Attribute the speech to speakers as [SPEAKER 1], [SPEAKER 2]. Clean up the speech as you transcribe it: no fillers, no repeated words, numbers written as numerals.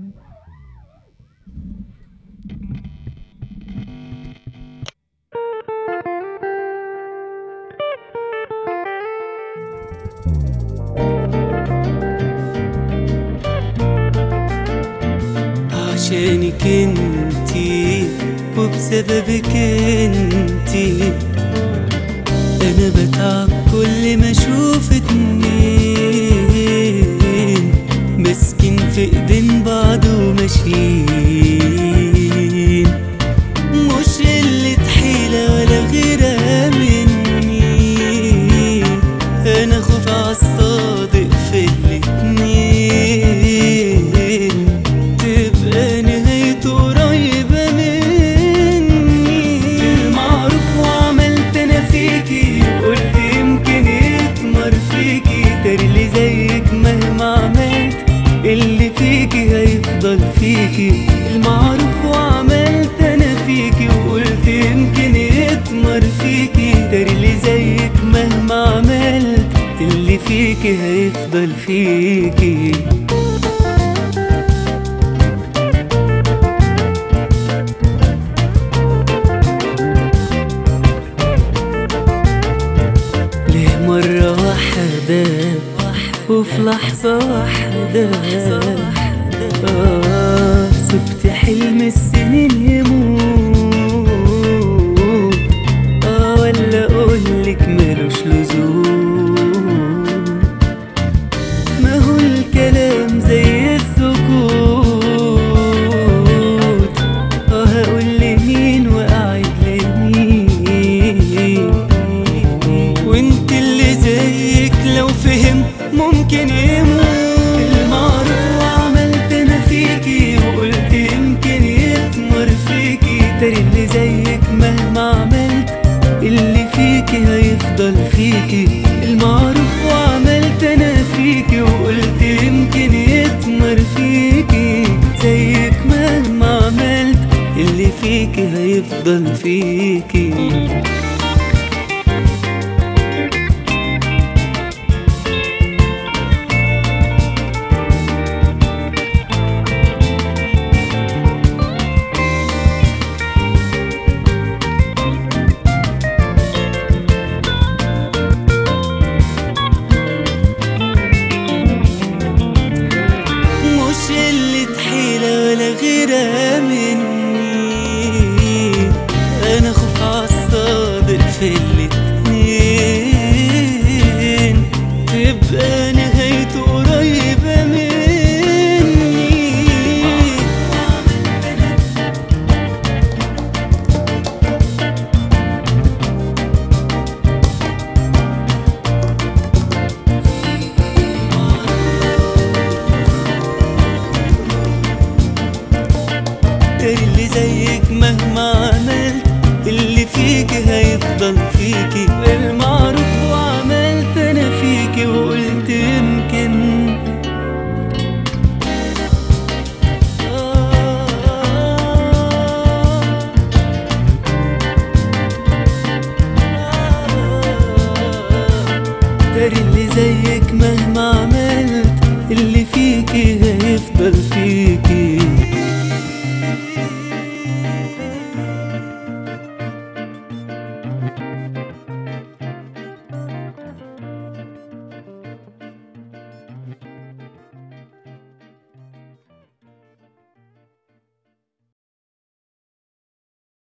[SPEAKER 1] عشانك انتي وبسببك انتي انا بتعب كل ما اشوف اتنين ماسكين في ايدين بعض وماشيين، مش قلة حيلة ولا غيرها مني، انا خوف عالصادق في الاتنين تبقى نهايته قريبة مني. المعروف وعملت انا فيكي قلت يمكن يتمر فيكي، تاري اللي زيك مهما عملت اللي فيكي هيفضل فيكي. المعروف وعملت انا فيكي وقلت يمكن يتمر فيكي، تاري اللي زيك مهما عملت اللي فيكي هيفضل فيكي. ليه مرة واحدة وفي لحظة واحدة سبت حلم السنين يموت، ولا اقولك ملوش لزوم. ما هو الكلام زي السكوت، هقول لمين واعد لمين، وانت اللي زيك لو فهم ممكن يموت. المعروف وعملت انا فيكي وقلت يمكن يتمر فيكي، تاري اللي زيك مهما عملت اللي فيكي هيفضل فيكي. المعروف وعملت انا فيكي وقلت يمكن يتمر فيكي، زيك مهما عملت اللي فيكي هيفضل فيكي. غيرها مني انا خوف عالصادق في الاتنين تبقى نهايته قريبة مني. اللي زيك مهما عملت اللي فيكي هيفضل فيكي. المعروف وعملت انا فيكي وقلت يمكن تاري اللي زيك مهما عملت اللي فيكي هيفضل فيكي.